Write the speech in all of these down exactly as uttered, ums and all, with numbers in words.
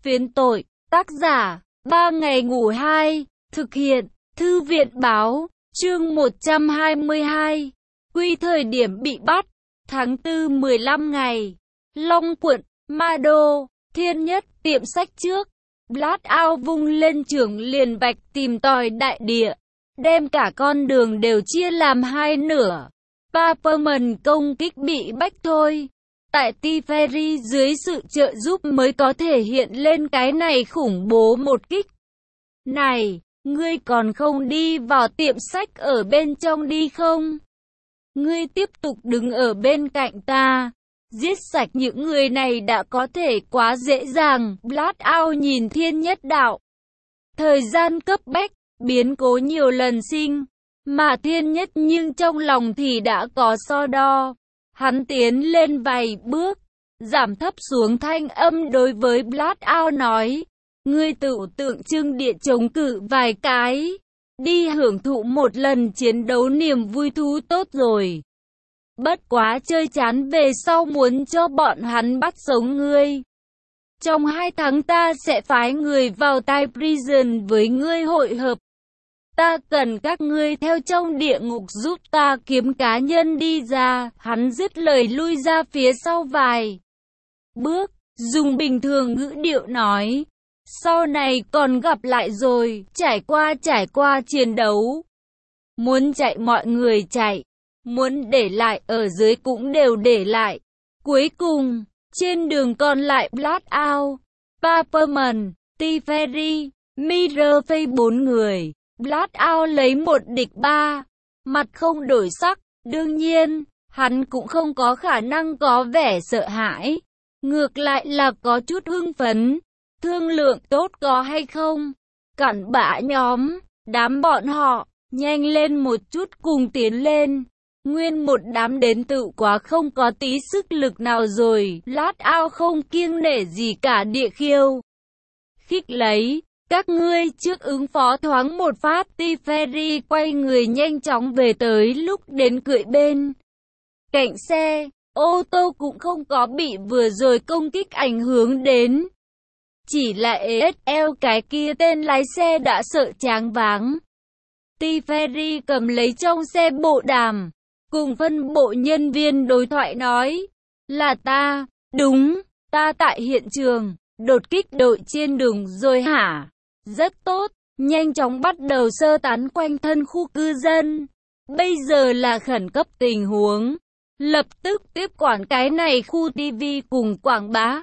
Phiến tội, tác giả, ba ngày ngủ hai, thực hiện, thư viện báo, chương một trăm hai mươi hai, quy thời điểm bị bắt, tháng tư mười lăm ngày, Long Quận, Ma Đô, Thiên Nhất, tiệm sách trước, Blackout vung lên chưởng liền vạch tìm tòi đại địa, đem cả con đường đều chia làm hai nửa. Paperman công kích bị bách thôi. Tại Tiferi dưới sự trợ giúp mới có thể hiện lên cái này khủng bố một kích. Này, ngươi còn không đi vào tiệm sách ở bên trong đi không? Ngươi tiếp tục đứng ở bên cạnh ta. Giết sạch những người này đã có thể quá dễ dàng. Blackout nhìn Thiên Nhất đạo. Thời gian cấp bách, biến cố nhiều lần sinh. Mà Thiên Nhất nhưng trong lòng thì đã có so đo. Hắn tiến lên vài bước, giảm thấp xuống thanh âm đối với Blackout nói. Ngươi tự tượng trưng địa chống cự vài cái. Đi hưởng thụ một lần chiến đấu niềm vui thú tốt rồi. Bất quá chơi chán về sau muốn cho bọn hắn bắt sống ngươi. Trong hai tháng ta sẽ phái người vào Tai Prison với ngươi hội hợp. Ta cần các ngươi theo trong địa ngục giúp ta kiếm cá nhân đi ra. Hắn dứt lời lui ra phía sau vài bước, dùng bình thường ngữ điệu nói. Sau này còn gặp lại rồi, trải qua trải qua chiến đấu. Muốn chạy mọi người chạy, muốn để lại ở dưới cũng đều để lại. Cuối cùng, trên đường còn lại Blackout, Paperman, Tiferi, Mirrorface bốn người. Blackout lấy một địch ba, mặt không đổi sắc, đương nhiên, hắn cũng không có khả năng có vẻ sợ hãi, ngược lại là có chút hưng phấn, thương lượng tốt có hay không, cặn bã nhóm, đám bọn họ, nhanh lên một chút cùng tiến lên, nguyên một đám đến tự quá không có tí sức lực nào rồi, Blackout không kiêng nể gì cả địa khiêu, khích lấy. Các ngươi trước ứng phó thoáng một phát. Tiferi quay người nhanh chóng về tới lúc đến cưỡi bên cạnh xe, ô tô cũng không có bị vừa rồi công kích ảnh hưởng đến. Chỉ là ét lờ cái kia tên lái xe đã sợ choáng váng. Tiferi cầm lấy trong xe bộ đàm, cùng phân bộ nhân viên đối thoại nói, là ta, đúng, ta tại hiện trường, đột kích đội trên đường rồi hả? Rất tốt, nhanh chóng bắt đầu sơ tán quanh thân khu cư dân. Bây giờ là khẩn cấp tình huống. Lập tức tiếp quản cái này khu ti vi cùng quảng bá.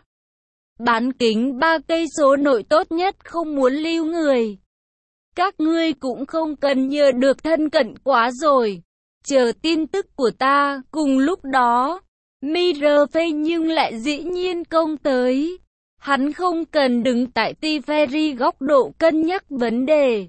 Bán kính ba cây số nội tốt nhất không muốn lưu người. Các ngươi cũng không cần nhờ được thân cận quá rồi. Chờ tin tức của ta, cùng lúc đó. Mirrorface nhưng lại dĩ nhiên công tới. Hắn không cần đứng tại Tiferi góc độ cân nhắc vấn đề.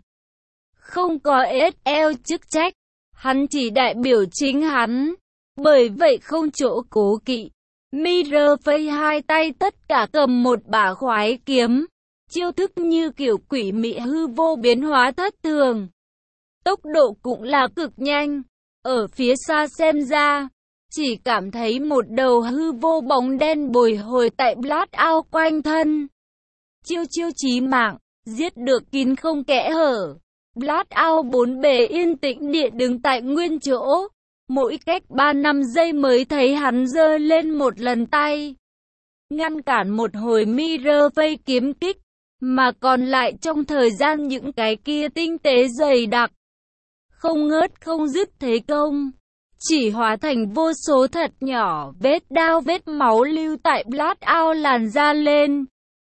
Không có ét lờ chức trách. Hắn chỉ đại biểu chính hắn. Bởi vậy không chỗ cố kỵ. Mirrorface hai tay tất cả cầm một bả khoái kiếm. Chiêu thức như kiểu quỷ mị hư vô biến hóa thất thường. Tốc độ cũng là cực nhanh. Ở phía xa xem ra. Chỉ cảm thấy một đầu hư vô bóng đen bồi hồi tại Blackout quanh thân. Chiêu chiêu chí mạng, giết được kín không kẽ hở. Blackout bốn bề yên tĩnh địa đứng tại nguyên chỗ. Mỗi cách ba năm giây mới thấy hắn giơ lên một lần tay. Ngăn cản một hồi Mirrorface kiếm kích. Mà còn lại trong thời gian những cái kia tinh tế dày đặc. Không ngớt không dứt thế công. Chỉ hóa thành vô số thật nhỏ vết đao vết máu lưu tại Blackout làn da lên.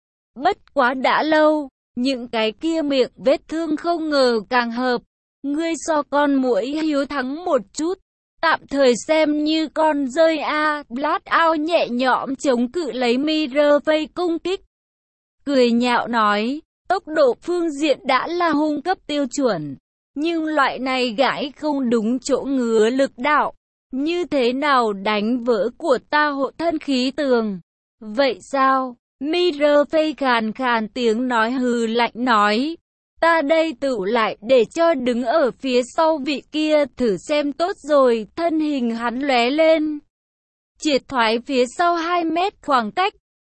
Bất quá đã lâu, những cái kia miệng vết thương không ngờ càng hợp. Ngươi so con muỗi hiếu thắng một chút, tạm thời xem như con rơi a. Blackout nhẹ nhõm chống cự lấy Mirrorface công kích. Cười nhạo nói, tốc độ phương diện đã là hung cấp tiêu chuẩn. Nhưng loại này gãi không đúng chỗ ngứa lực đạo. Như thế nào đánh vỡ của ta hộ thân khí tường? Vậy sao? Mirrorface khàn khàn tiếng nói hừ lạnh nói. Ta đây tự lại để cho đứng ở phía sau vị kia thử xem tốt rồi. Thân hình hắn lóe lên. Triệt thoái phía sau hai mét khoảng cách.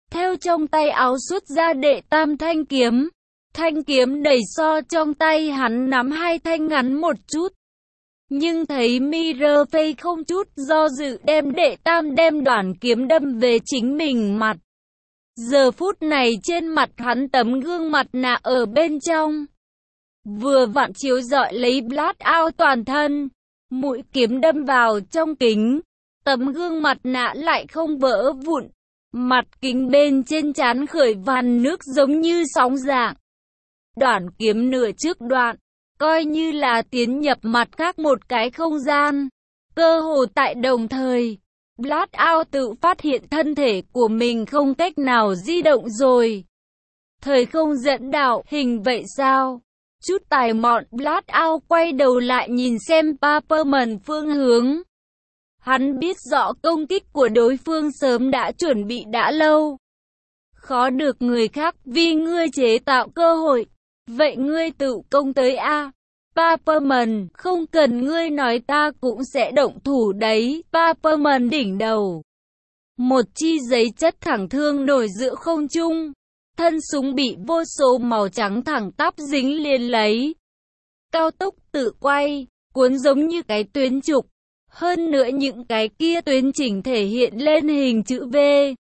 theo trong tay áo xuất ra đệ tam thanh kiếm. Thanh kiếm đầy so trong tay hắn nắm hai thanh ngắn một chút. Nhưng thấy Mi-rơ-phây không chút do dự đem đệ tam đem đoạn kiếm đâm về chính mình mặt. Giờ phút này trên mặt hắn tấm gương mặt nạ ở bên trong. Vừa vặn chiếu rọi lấy Blackout toàn thân. Mũi kiếm đâm vào trong kính. Tấm gương mặt nạ lại không vỡ vụn. Mặt kính bên trên trán khởi vằn nước giống như sóng dạng. Đoạn kiếm nửa trước đoạn, coi như là tiến nhập mặt khác một cái không gian. Cơ hồ tại đồng thời, Blackout tự phát hiện thân thể của mình không cách nào di động rồi. Thời không dẫn đạo, hình vậy sao? Chút tài mọn, Blackout quay đầu lại nhìn xem Paperman phương hướng. Hắn biết rõ công kích của đối phương sớm đã chuẩn bị đã lâu. Khó được người khác vì ngươi chế tạo cơ hội. Vậy ngươi tự công tới a. Paperman, không cần ngươi nói ta cũng sẽ động thủ đấy. Paperman đỉnh đầu. Một chi giấy chất thẳng thương nổi giữa không trung. Thân súng bị vô số màu trắng thẳng tắp dính liền lấy. Cao tốc tự quay, cuốn giống như cái tuyến trục. Hơn nữa những cái kia tuyến chỉnh thể hiện lên hình chữ V.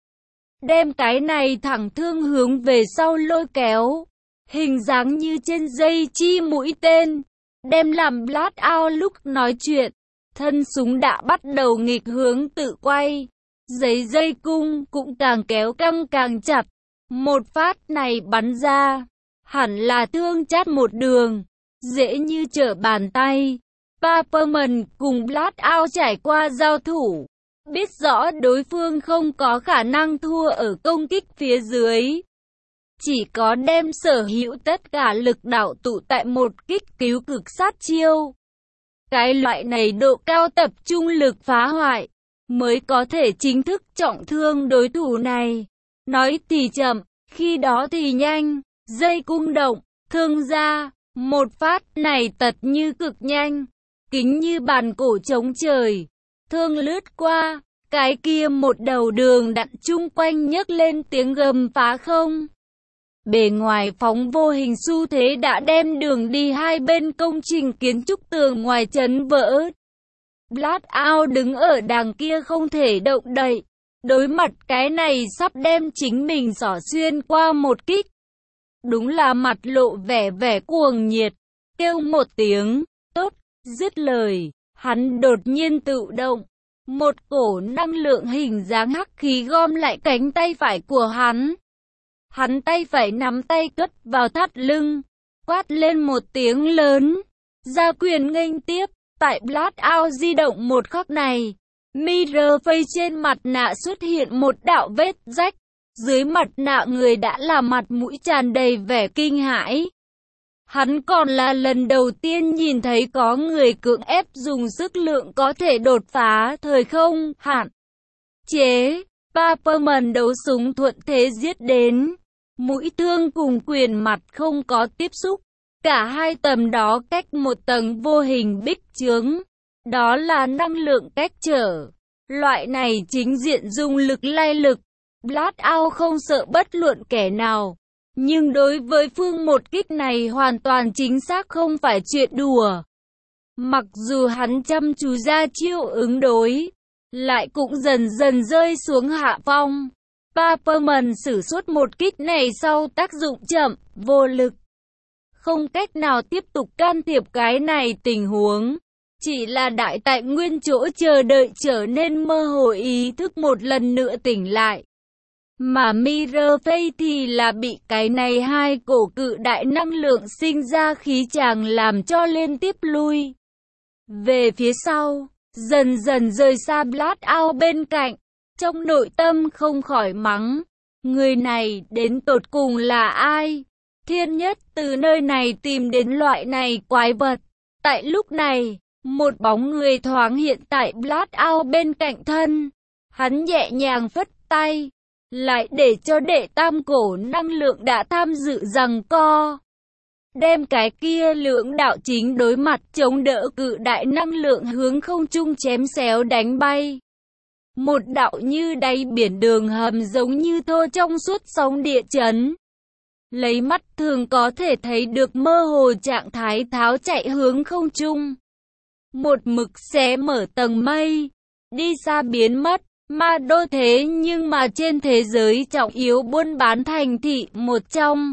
Đem cái này thẳng thương hướng về sau lôi kéo. Hình dáng như trên dây chi mũi tên. Đem làm Blackout lúc nói chuyện. Thân súng đã bắt đầu nghịch hướng tự quay. Giấy dây cung cũng càng kéo căng càng chặt. Một phát này bắn ra. Hẳn là thương chát một đường. Dễ như trở bàn tay. Paperman cùng Blackout trải qua giao thủ. Biết rõ đối phương không có khả năng thua ở công kích phía dưới. Chỉ có đem sở hữu tất cả lực đạo tụ tại một kích cứu cực sát chiêu. Cái loại này độ cao tập trung lực phá hoại, mới có thể chính thức trọng thương đối thủ này. Nói thì chậm, khi đó thì nhanh, dây cung động, thương ra, một phát này tật như cực nhanh, kính như bàn cổ trống trời, thương lướt qua, cái kia một đầu đường đặn chung quanh nhấc lên tiếng gầm phá không. Bề ngoài phóng vô hình xu thế đã đem đường đi hai bên công trình kiến trúc tường ngoài chấn vỡ. Blackout đứng ở đằng kia không thể động đậy. Đối mặt cái này sắp đem chính mình xỏ xuyên qua một kích. Đúng là mặt lộ vẻ vẻ cuồng nhiệt. Kêu một tiếng, tốt, dứt lời. Hắn đột nhiên tự động. Một cổ năng lượng hình dáng hắc khí gom lại cánh tay phải của hắn. Hắn tay phải nắm tay cất vào thắt lưng, quát lên một tiếng lớn, ra quyền nghênh tiếp. Tại Blackout di động một khắc này, Mi-rơ-phây trên mặt nạ xuất hiện một đạo vết rách, dưới mặt nạ người đã là mặt mũi tràn đầy vẻ kinh hãi. Hắn còn là lần đầu tiên nhìn thấy có người cưỡng ép dùng sức lượng có thể đột phá thời không hạn chế. Paperman đấu súng thuận thế giết đến. Mũi thương cùng quyền mặt không có tiếp xúc. Cả hai tầm đó cách một tầng vô hình bích chướng. Đó là năng lượng cách trở. Loại này chính diện dùng lực lai lực. Blackout không sợ bất luận kẻ nào. Nhưng đối với phương một kích này hoàn toàn chính xác không phải chuyện đùa. Mặc dù hắn chăm chú ra chiêu ứng đối, lại cũng dần dần rơi xuống hạ phong. Paperman sử xuất một kích này sau tác dụng chậm, vô lực. Không cách nào tiếp tục can thiệp cái này tình huống. Chỉ là đại tại nguyên chỗ chờ đợi trở nên mơ hồ ý thức một lần nữa tỉnh lại. Mà Mi-rơ-phây thì là bị cái này hai cổ cự đại năng lượng sinh ra khí tràng làm cho liên tiếp lui về phía sau, dần dần rời xa Blackout bên cạnh. Trong nội tâm không khỏi mắng, người này đến tột cùng là ai? Thiên nhất từ nơi này tìm đến loại này quái vật. Tại lúc này, một bóng người thoáng hiện tại Blackout bên cạnh thân. Hắn nhẹ nhàng phất tay, lại để cho đệ tam cổ năng lượng đã tham dự giằng co. Đem cái kia lưỡng đạo chính đối mặt chống đỡ cự đại năng lượng hướng không trung chém xéo đánh bay. Một đạo như đáy biển đường hầm giống như thô trong suốt sóng địa chấn. Lấy mắt thường có thể thấy được mơ hồ trạng thái tháo chạy hướng không trung. Một mực xé mở tầng mây, đi xa biến mất, ma đô thế nhưng mà trên thế giới trọng yếu buôn bán thành thị một trong.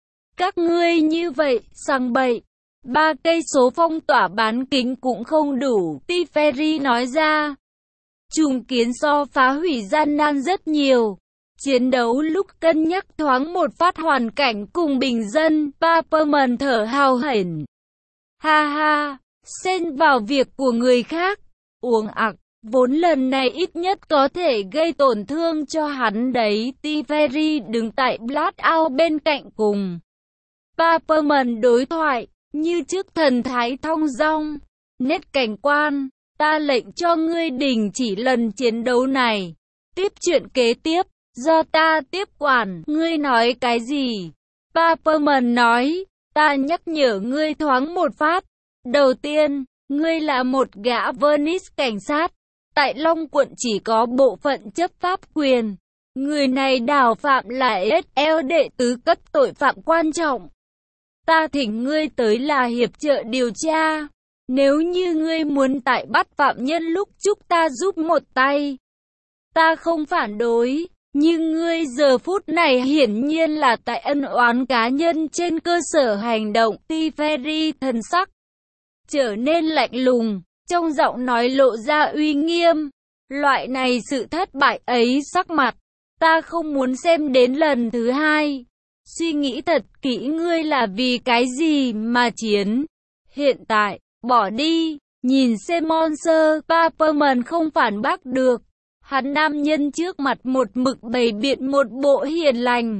Các ngươi như vậy, sang bậy. Ba cây số phong tỏa bán kính cũng không đủ, T. Ferry nói ra. Trùng kiến so phá hủy gian nan rất nhiều. Chiến đấu lúc cân nhắc thoáng một phát hoàn cảnh cùng bình dân, Paperman thở hào hển. Ha ha, xen vào việc của người khác, uống ặc, vốn lần này ít nhất có thể gây tổn thương cho hắn đấy. T. Ferry đứng tại Blackout bên cạnh cùng Paperman đối thoại, như trước thần thái thong dong. Nét cảnh quan, ta lệnh cho ngươi đình chỉ lần chiến đấu này. Tiếp chuyện kế tiếp, do ta tiếp quản. Ngươi nói cái gì? Paperman nói, ta nhắc nhở ngươi thoáng một phát. Đầu tiên, ngươi là một gã Venice cảnh sát. Tại Long quận chỉ có bộ phận chấp pháp quyền. Người này đào phạm là ét lờ đệ tứ cấp tội phạm quan trọng. Ta thỉnh ngươi tới là hiệp trợ điều tra. Nếu như ngươi muốn tại bắt phạm nhân lúc chúc ta giúp một tay, ta không phản đối. Nhưng ngươi giờ phút này hiển nhiên là tại ân oán cá nhân trên cơ sở hành động. T. Ferry thần sắc trở nên lạnh lùng, trong giọng nói lộ ra uy nghiêm. Loại này sự thất bại ấy sắc mặt, ta không muốn xem đến lần thứ hai. Suy nghĩ thật kỹ ngươi là vì cái gì mà chiến. Hiện tại, bỏ đi, nhìn xem Monster. Paperman không phản bác được. Hắn nam nhân trước mặt một mực bày biện một bộ hiền lành,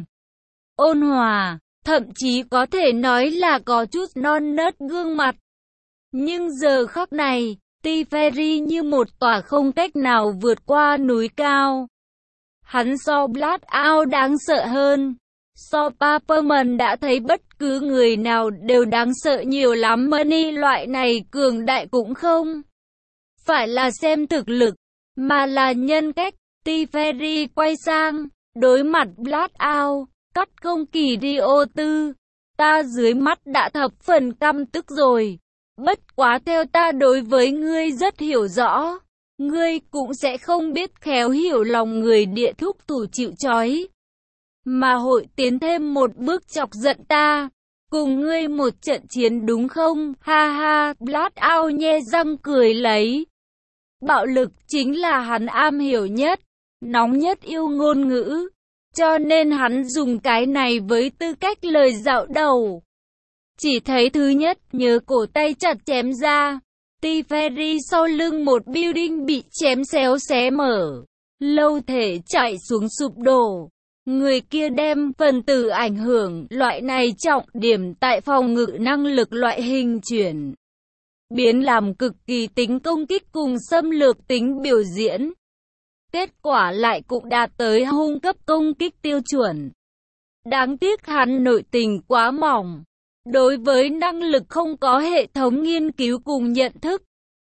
ôn hòa, thậm chí có thể nói là có chút non nớt gương mặt. Nhưng giờ khắc này, T. Ferry như một tòa không cách nào vượt qua núi cao. Hắn so Blackout đáng sợ hơn. So Paperman đã thấy bất cứ người nào đều đáng sợ nhiều lắm. Money loại này cường đại cũng không phải là xem thực lực, mà là nhân cách. T. Ferry quay sang, đối mặt Blackout, cắt không kỳ đi ô tư. Ta dưới mắt đã thập phần căm tức rồi. Bất quá theo ta đối với ngươi rất hiểu rõ. Ngươi cũng sẽ không biết khéo hiểu lòng người địa thúc thủ chịu trói. Mà hội tiến thêm một bước chọc giận ta. Cùng ngươi một trận chiến đúng không? Ha ha, Blackout nhe răng cười lấy. Bạo lực chính là hắn am hiểu nhất, nóng nhất yêu ngôn ngữ. Cho nên hắn dùng cái này với tư cách lời dạo đầu. Chỉ thấy thứ nhất, nhớ cổ tay chặt chém ra. T. Ferry sau lưng một building bị chém xéo xé mở. Lâu thể chạy xuống sụp đổ. Người kia đem phần tử ảnh hưởng, loại này trọng điểm tại phòng ngự năng lực loại hình chuyển biến làm cực kỳ tính công kích cùng xâm lược tính biểu diễn. Kết quả lại cũng đạt tới hung cấp công kích tiêu chuẩn. Đáng tiếc hắn nội tình quá mỏng. Đối với năng lực không có hệ thống nghiên cứu cùng nhận thức.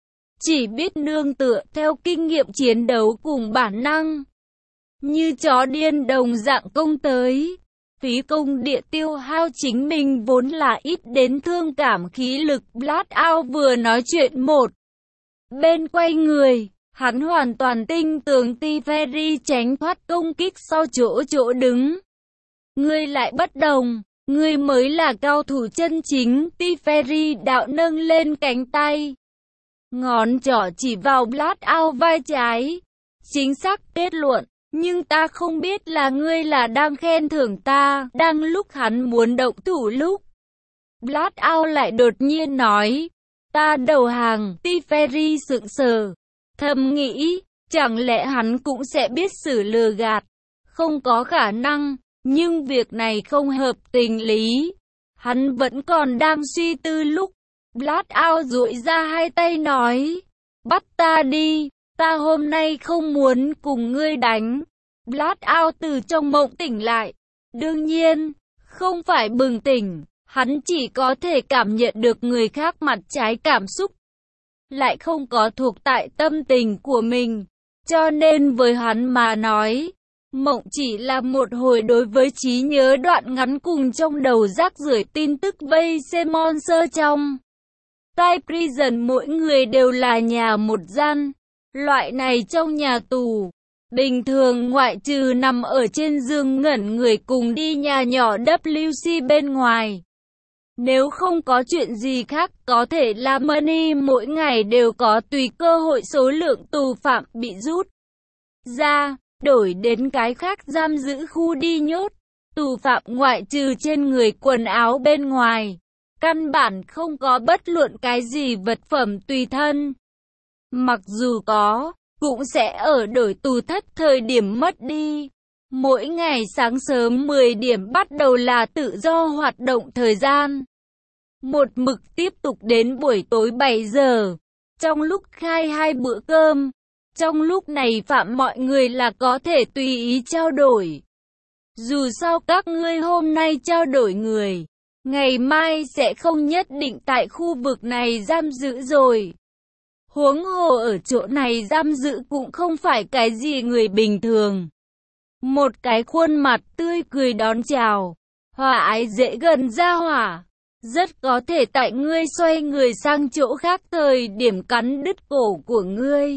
Chỉ biết nương tựa theo kinh nghiệm chiến đấu cùng bản năng. Như chó điên đồng dạng công tới. Phí công địa tiêu hao chính mình vốn là ít đến thương cảm khí lực. Blackout vừa nói chuyện một bên quay người. Hắn hoàn toàn tin tưởng T. Ferry tránh thoát công kích sau chỗ chỗ đứng. Ngươi lại bất đồng. Ngươi mới là cao thủ chân chính. T. Ferry đạo nâng lên cánh tay. Ngón trỏ chỉ vào Blackout vai trái. Chính xác kết luận. Nhưng ta không biết là ngươi là đang khen thưởng ta, đang lúc hắn muốn động thủ lúc. Blackout lại đột nhiên nói. Ta đầu hàng. T. Ferry sững sờ. Thầm nghĩ, chẳng lẽ hắn cũng sẽ biết xử lừa gạt. Không có khả năng. Nhưng việc này không hợp tình lý. Hắn vẫn còn đang suy tư lúc. Blackout duỗi ra hai tay nói. Bắt ta đi. Ta hôm nay không muốn cùng ngươi đánh. Blackout từ trong mộng tỉnh lại. Đương nhiên, không phải bừng tỉnh. Hắn chỉ có thể cảm nhận được người khác mặt trái cảm xúc. Lại không có thuộc tại tâm tình của mình. Cho nên với hắn mà nói, mộng chỉ là một hồi đối với trí nhớ đoạn ngắn cùng trong đầu rác rưởi tin tức vây xem monster trong Time Prison. Mỗi người đều là nhà một gian. Loại này trong nhà tù, bình thường ngoại trừ nằm ở trên giường ngẩn người cùng đi nhà nhỏ W C bên ngoài. Nếu không có chuyện gì khác có thể là money, mỗi ngày đều có tùy cơ hội số lượng tù phạm bị rút ra, đổi đến cái khác giam giữ khu đi nhốt. Tù phạm ngoại trừ trên người quần áo bên ngoài, căn bản không có bất luận cái gì vật phẩm tùy thân. Mặc dù có, cũng sẽ ở đổi tù thất thời điểm mất đi. Mỗi ngày sáng sớm mười điểm bắt đầu là tự do hoạt động thời gian. Một mực tiếp tục đến buổi tối bảy giờ. Trong lúc khai hai bữa cơm, trong lúc này phạm mọi người là có thể tùy ý trao đổi. Dù sao các ngươi hôm nay trao đổi người, ngày mai sẽ không nhất định tại khu vực này giam giữ rồi. Huống hồ ở chỗ này giam giữ cũng không phải cái gì người bình thường. Một cái khuôn mặt tươi cười đón chào, hòa ái dễ gần ra hỏa. Rất có thể tại ngươi xoay người sang chỗ khác thời điểm cắn đứt cổ của ngươi.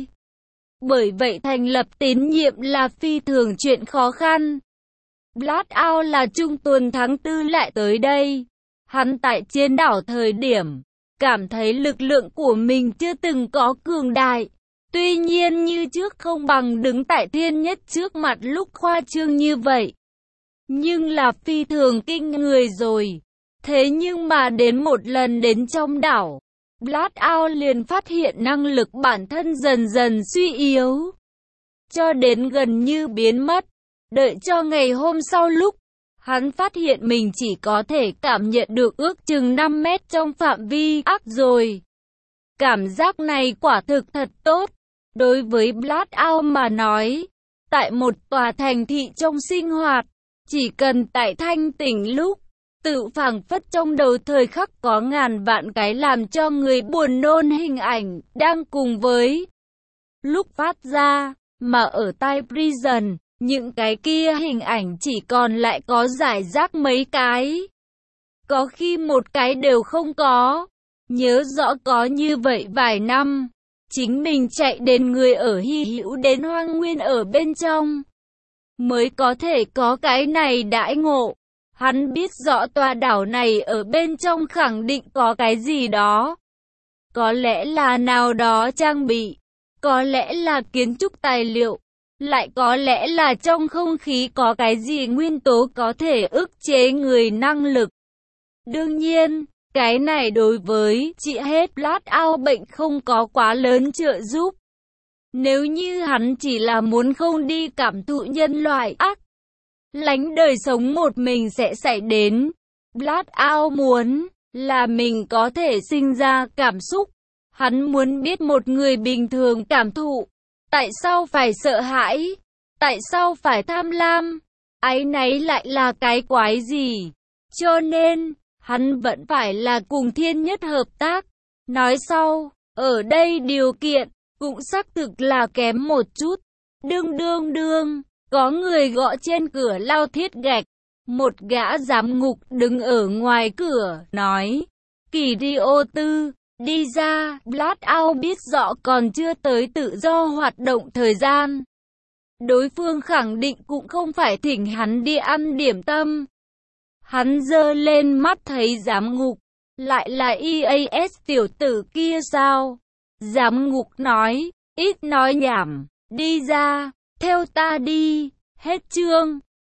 Bởi vậy thành lập tín nhiệm là phi thường chuyện khó khăn. Blackout là trung tuần tháng tư lại tới đây. Hắn tại trên đảo thời điểm, cảm thấy lực lượng của mình chưa từng có cường đại. Tuy nhiên như trước không bằng đứng tại thiên nhất trước mặt lúc khoa trương như vậy. Nhưng là phi thường kinh người rồi. Thế nhưng mà đến một lần đến trong đảo, Blackout liền phát hiện năng lực bản thân dần dần suy yếu. Cho đến gần như biến mất. Đợi cho ngày hôm sau lúc, hắn phát hiện mình chỉ có thể cảm nhận được ước chừng năm mét trong phạm vi ác rồi. Cảm giác này quả thực thật tốt. Đối với Blackout mà nói, tại một tòa thành thị trong sinh hoạt, chỉ cần tại thanh tỉnh lúc, tự phảng phất trong đầu thời khắc có ngàn vạn cái làm cho người buồn nôn hình ảnh đang cùng với lúc phát ra, mà ở Time Prison, những cái kia hình ảnh chỉ còn lại có rải rác mấy cái. Có khi một cái đều không có. Nhớ rõ có như vậy vài năm, chính mình chạy đến người ở hy hữu đến hoang nguyên ở bên trong, mới có thể có cái này đãi ngộ. Hắn biết rõ tòa đảo này ở bên trong khẳng định có cái gì đó. Có lẽ là nào đó trang bị, có lẽ là kiến trúc tài liệu, lại có lẽ là trong không khí có cái gì nguyên tố có thể ức chế người năng lực. Đương nhiên, cái này đối với trị hết Blackout bệnh không có quá lớn trợ giúp. Nếu như hắn chỉ là muốn không đi cảm thụ nhân loại ác, lánh đời sống một mình sẽ xảy đến. Blackout muốn là mình có thể sinh ra cảm xúc. Hắn muốn biết một người bình thường cảm thụ. Tại sao phải sợ hãi? Tại sao phải tham lam? Áy náy lại là cái quái gì? Cho nên, hắn vẫn phải là cùng thiên nhất hợp tác. Nói sau, ở đây điều kiện, cũng xác thực là kém một chút. Đương đương đương, có người gõ trên cửa lao thiết gạch. Một gã giám ngục đứng ở ngoài cửa, nói, Kỳ Rio Tư, đi ra. Blackout biết rõ còn chưa tới tự do hoạt động thời gian. Đối phương khẳng định cũng không phải thỉnh hắn đi ăn điểm tâm. Hắn giơ lên mắt thấy giám ngục, lại là e a ét tiểu tử kia sao? Giám ngục nói, ít nói nhảm, đi ra, theo ta đi, hết chương.